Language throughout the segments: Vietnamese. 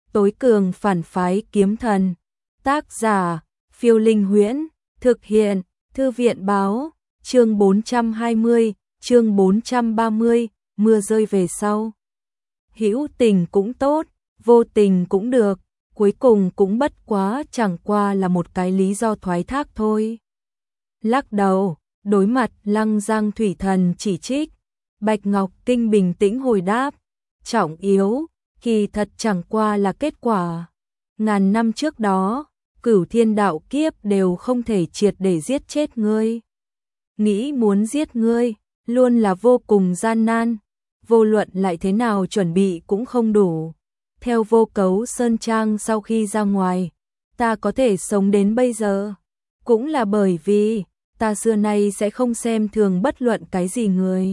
tối cường phản phái kiếm thần. Tác giả, Phiêu Linh Huyễn, thực hiện, Thư viện báo, chương 420, chương 430, mưa rơi về sau. Hữu tình cũng tốt, vô tình cũng được, cuối cùng cũng bất quá chẳng qua là một cái lý do thoái thác thôi. Lắc đầu, đối mặt Lăng Giang Thủy Thần chỉ trích, Bạch Ngọc Kinh bình tĩnh hồi đáp, trọng yếu, kỳ thật chẳng qua là kết quả. Ngàn năm trước đó, Cửu Thiên đạo kiếp đều không thể triệt để giết chết ngươi. Nghĩ muốn giết ngươi, luôn là vô cùng gian nan, vô luận lại thế nào chuẩn bị cũng không đủ. Theo Vô Cấu Sơn Trang sau khi ra ngoài, ta có thể sống đến bây giờ, cũng là bởi vì ta xưa nay sẽ không xem thường bất luận cái gì người.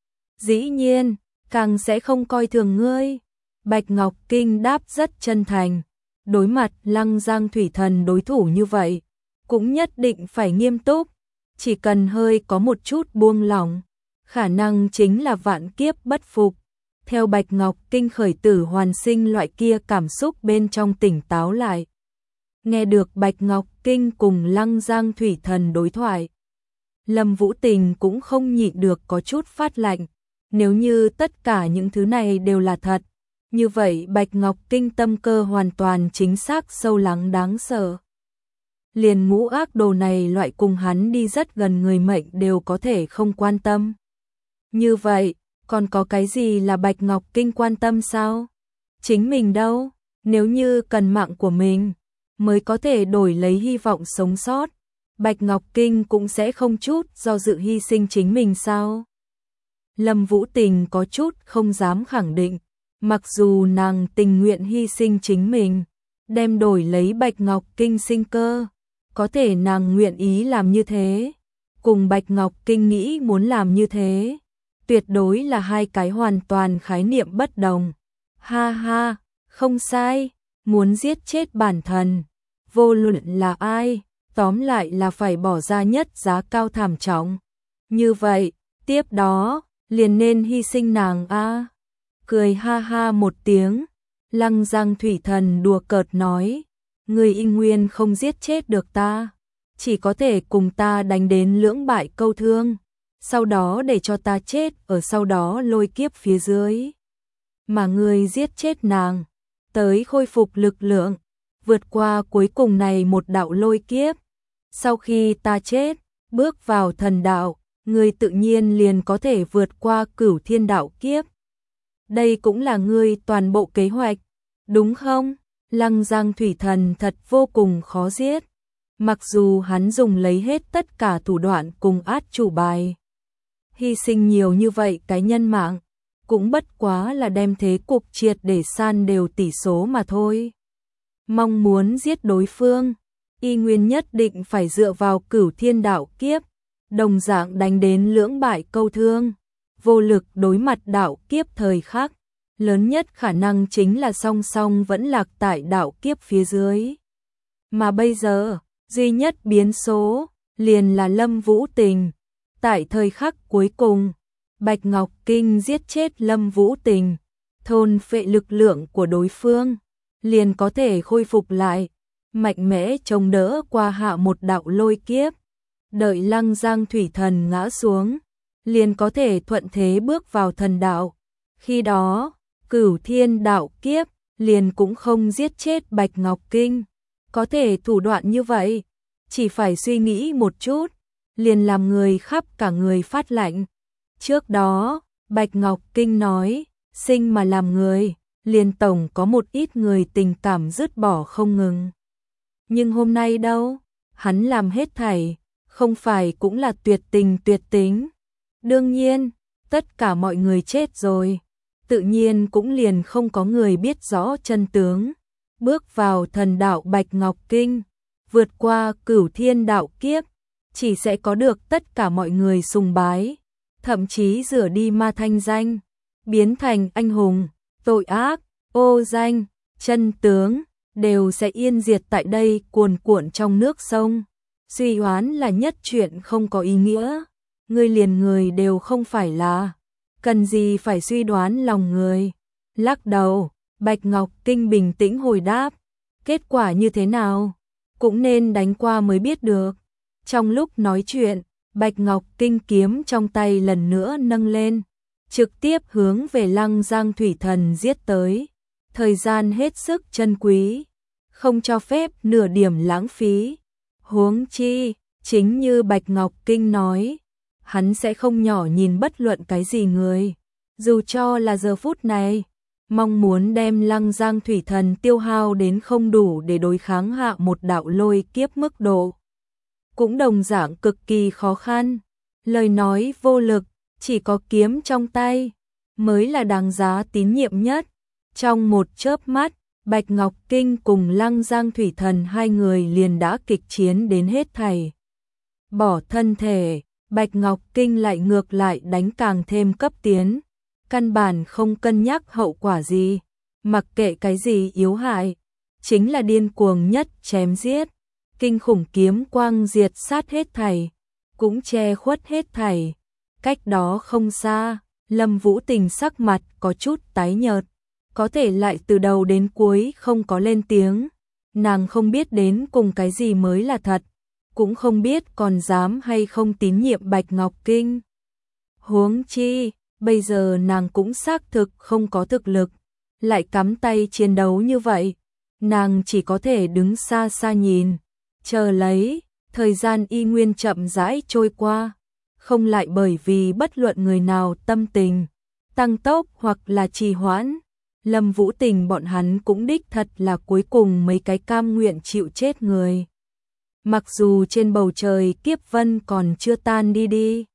Dĩ nhiên, càng sẽ không coi thường ngươi. Bạch Ngọc Kinh đáp rất chân thành, đối mặt Lăng Giang Thủy Thần đối thủ như vậy, cũng nhất định phải nghiêm túc, chỉ cần hơi có một chút buông lỏng, khả năng chính là vạn kiếp bất phục. Theo Bạch Ngọc Kinh khởi tử hoàn sinh loại kia cảm xúc bên trong tỉnh táo lại. Nghe được Bạch Ngọc Kinh cùng Lăng Giang Thủy Thần đối thoại, Lâm Vũ Tình cũng không nhịn được có chút phát lạnh. Nếu như tất cả những thứ này đều là thật, như vậy Bạch Ngọc Kinh tâm cơ hoàn toàn chính xác sâu lắng đáng sợ. Liền ngũ ác đồ này loại cùng hắn đi rất gần người mệnh đều có thể không quan tâm. Như vậy, còn có cái gì là Bạch Ngọc Kinh quan tâm sao? Chính mình đâu? Nếu như cần mạng của mình mới có thể đổi lấy hy vọng sống sót, Bạch Ngọc Kinh cũng sẽ không chút do dự hy sinh chính mình sao? Lâm Vũ Tình có chút không dám khẳng định, mặc dù nàng tình nguyện hy sinh chính mình, đem đổi lấy Bạch Ngọc Kinh sinh cơ, có thể nàng nguyện ý làm như thế, cùng Bạch Ngọc Kinh nghĩ muốn làm như thế, tuyệt đối là hai cái hoàn toàn khái niệm bất đồng. Ha ha, không sai, muốn giết chết bản thân, vô luận là ai, tóm lại là phải bỏ ra nhất giá cao thảm trọng. Như vậy, tiếp đó, liền nên hy sinh nàng a. Cười ha ha một tiếng, Lăng Giang Thủy Thần đùa cợt nói, người y nguyên không giết chết được ta, chỉ có thể cùng ta đánh đến lưỡng bại câu thương, sau đó để cho ta chết ở sau đó lôi kiếp phía dưới. Mà người giết chết nàng, tới khôi phục lực lượng, vượt qua cuối cùng này một đạo lôi kiếp. Sau khi ta chết, bước vào thần đạo, ngươi tự nhiên liền có thể vượt qua Cửu Thiên đạo kiếp. Đây cũng là ngươi toàn bộ kế hoạch, đúng không? Lăng Giang Thủy Thần thật vô cùng khó giết. Mặc dù hắn dùng lấy hết tất cả thủ đoạn cùng át chủ bài, hy sinh nhiều như vậy cái nhân mạng, cũng bất quá là đem thế cục triệt để san đều tỷ số mà thôi. Mong muốn giết đối phương, y nguyên nhất định phải dựa vào Cửu Thiên đạo kiếp, đồng dạng đánh đến lưỡng bại câu thương, vô lực đối mặt đạo kiếp thời khắc, lớn nhất khả năng chính là song song vẫn lạc tại đạo kiếp phía dưới. Mà bây giờ, duy nhất biến số, liền là Lâm Vũ Tình. Tại thời khắc cuối cùng, Bạch Ngọc Kinh giết chết Lâm Vũ Tình, thôn phệ lực lượng của đối phương, liền có thể khôi phục lại, mạnh mẽ chống đỡ qua hạ một đạo lôi kiếp. Đợi Lăng Giang Thủy Thần ngã xuống, liền có thể thuận thế bước vào thần đạo. Khi đó, Cửu Thiên đạo kiếp liền cũng không giết chết Bạch Ngọc Kinh. Có thể thủ đoạn như vậy, chỉ phải suy nghĩ một chút, liền làm người khắp cả người phát lạnh. Trước đó, Bạch Ngọc Kinh nói, sinh mà làm người, liền tổng có một ít người tình cảm dứt bỏ không ngừng. Nhưng hôm nay đâu, hắn làm hết thảy, không phải cũng là tuyệt tình tuyệt tính. Đương nhiên, tất cả mọi người chết rồi, tự nhiên cũng liền không có người biết rõ chân tướng. Bước vào thần đạo Bạch Ngọc Kinh, vượt qua Cửu Thiên đạo kiếp, chỉ sẽ có được tất cả mọi người sùng bái, thậm chí rửa đi ma thanh danh, biến thành anh hùng, tội ác, ô danh, chân tướng, đều sẽ yên diệt tại đây cuồn cuộn trong nước sông. Suy oán là nhất chuyện không có ý nghĩa, ngươi liền người đều không phải là, cần gì phải suy đoán lòng người. Lắc đầu, Bạch Ngọc Kinh bình tĩnh hồi đáp, kết quả như thế nào? Cũng nên đánh qua mới biết được. Trong lúc nói chuyện, Bạch Ngọc Kinh kiếm trong tay lần nữa nâng lên, trực tiếp hướng về Lăng Giang Thủy Thần giết tới. Thời gian hết sức chân quý, không cho phép nửa điểm lãng phí. Huống chi, chính như Bạch Ngọc Kinh nói, hắn sẽ không nhỏ nhìn bất luận cái gì người. Dù cho là giờ phút này, mong muốn đem Lăng Giang Thủy Thần tiêu hao đến không đủ để đối kháng hạ một đạo lôi kiếp mức độ, cũng đồng dạng cực kỳ khó khăn. Lời nói vô lực, chỉ có kiếm trong tay mới là đáng giá tín nhiệm nhất. Trong một chớp mắt, Bạch Ngọc Kinh cùng Lăng Giang Thủy Thần hai người liền đã kịch chiến đến hết thảy. Bỏ thân thể, Bạch Ngọc Kinh lại ngược lại đánh càng thêm cấp tiến, căn bản không cân nhắc hậu quả gì, mặc kệ cái gì yếu hại, chính là điên cuồng nhất chém giết. Kinh khủng kiếm quang diệt sát hết thảy, cũng che khuất hết thảy. Cách đó không xa, Lâm Vũ Tình sắc mặt có chút tái nhợt, có thể lại từ đầu đến cuối không có lên tiếng. Nàng không biết đến cùng cái gì mới là thật, cũng không biết còn dám hay không tín nhiệm Bạch Ngọc Kinh. Huống chi, bây giờ nàng cũng xác thực không có thực lực, lại cắm tay chiến đấu như vậy. Nàng chỉ có thể đứng xa xa nhìn, chờ lấy, thời gian y nguyên chậm rãi trôi qua, không lại bởi vì bất luận người nào tâm tình tăng tốc hoặc là trì hoãn. Lâm Vũ Tình bọn hắn cũng đích thật là cuối cùng mấy cái cam nguyện chịu chết người. Mặc dù trên bầu trời kiếp vân còn chưa tan đi,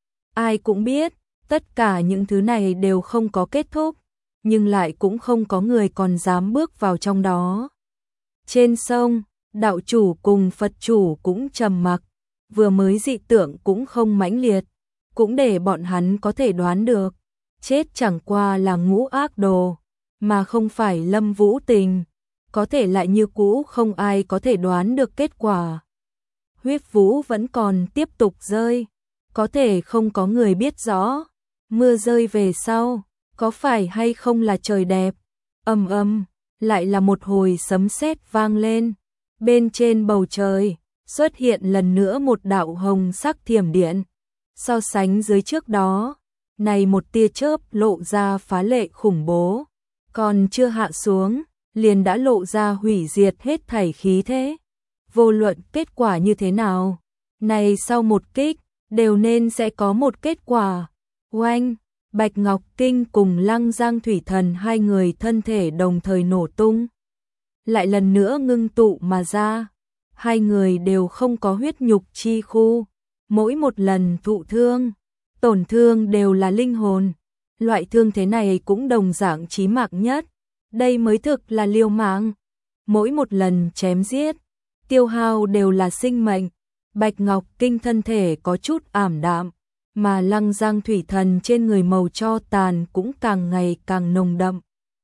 ai cũng biết, tất cả những thứ này đều không có kết thúc, nhưng lại cũng không có người còn dám bước vào trong đó. Trên sông, đạo chủ cùng Phật chủ cũng trầm mặc, vừa mới dị tượng cũng không mãnh liệt, cũng để bọn hắn có thể đoán được, chết chẳng qua là ngũ ác đồ, mà không phải Lâm Vũ Tình, có thể lại như cũ không ai có thể đoán được kết quả. Huyết vũ vẫn còn tiếp tục rơi, có thể không có người biết rõ, mưa rơi về sau, có phải hay không là trời đẹp. Ầm ầm, lại là một hồi sấm sét vang lên, bên trên bầu trời xuất hiện lần nữa một đạo hồng sắc thiểm điện. So sánh dưới trước đó, này một tia chớp lộ ra phá lệ khủng bố, còn chưa hạ xuống, liền đã lộ ra hủy diệt hết thảy khí thế. Vô luận kết quả như thế nào, này sau một kích, đều nên sẽ có một kết quả. Oanh, Bạch Ngọc Kinh cùng Lăng Giang Thủy Thần hai người thân thể đồng thời nổ tung, lại lần nữa ngưng tụ mà ra. Hai người đều không có huyết nhục chi khu, mỗi một lần thụ thương, tổn thương đều là linh hồn. Loại thương thế này cũng đồng dạng chí mạng nhất, đây mới thực là liều mạng. Mỗi một lần chém giết, tiêu hao đều là sinh mệnh. Bạch Ngọc Kinh thân thể có chút ảm đạm, mà Lăng Giang Thủy Thần trên người màu tro tàn cũng càng ngày càng nồng đậm,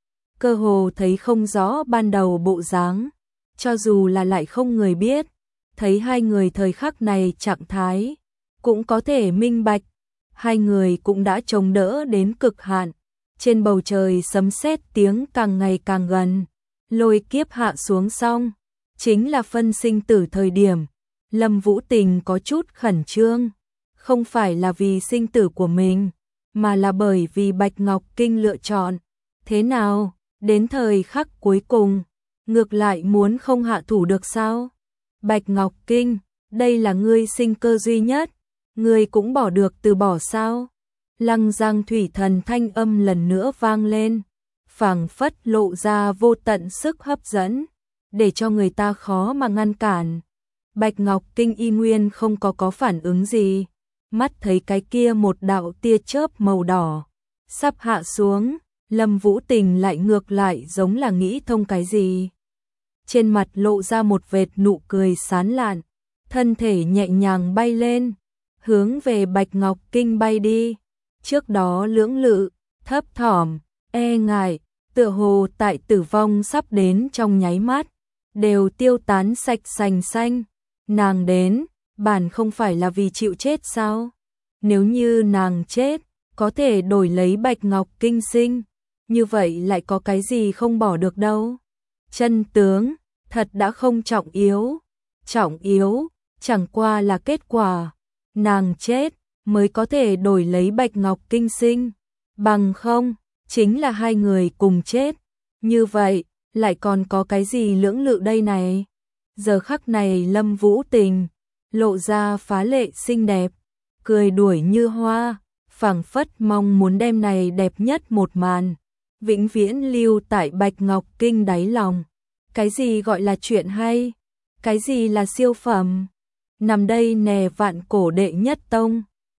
cơ hồ thấy không rõ ban đầu bộ dáng. Cho dù là lại không người biết, thấy hai người thời khắc này trạng thái, cũng có thể minh bạch, hai người cũng đã chống đỡ đến cực hạn. Trên bầu trời sấm sét tiếng càng ngày càng gần, lôi kiếp hạ xuống xong, chính là phân sinh tử thời điểm. Lâm Vũ Tình có chút khẩn trương, không phải là vì sinh tử của mình, mà là bởi vì Bạch Ngọc Kinh lựa chọn. Thế nào, đến thời khắc cuối cùng, ngược lại muốn không hạ thủ được sao? Bạch Ngọc Kinh, đây là ngươi sinh cơ duy nhất, ngươi cũng bỏ được từ bỏ sao? Lăng Giang Thủy Thần thanh âm lần nữa vang lên, phảng phất lộ ra vô tận sức hấp dẫn, để cho người ta khó mà ngăn cản. Bạch Ngọc Kinh y nguyên không có phản ứng gì, mắt thấy cái kia một đạo tia chớp màu đỏ sắp hạ xuống, Lâm Vũ Tình lại ngược lại giống là nghĩ thông cái gì. Trên mặt lộ ra một vệt nụ cười sán lạn, thân thể nhẹ nhàng bay lên, hướng về Bạch Ngọc Kinh bay đi. Trước đó lưỡng lự, thấp thỏm, e ngại, tựa hồ tại tử vong sắp đến trong nháy mắt, đều tiêu tán sạch sành xanh. Nàng đến, bản không phải là vì chịu chết sao? Nếu như nàng chết, có thể đổi lấy Bạch Ngọc Kinh sinh, như vậy lại có cái gì không bỏ được đâu. Chân tướng, thật đã không trọng yếu, chẳng qua là kết quả, nàng chết, mới có thể đổi lấy Bạch Ngọc Kinh sinh, bằng không, chính là hai người cùng chết, như vậy, lại còn có cái gì lưỡng lự đây này. Giờ khắc này Lâm Vũ Tình, lộ ra phá lệ xinh đẹp, cười đuổi như hoa, phảng phất mong muốn đem này đẹp nhất một màn, vĩnh viễn lưu tại Bạch Ngọc Kinh đáy lòng. Cái gì gọi là chuyện hay? Cái gì là siêu phẩm? Nằm đây nè vạn cổ đệ nhất tông.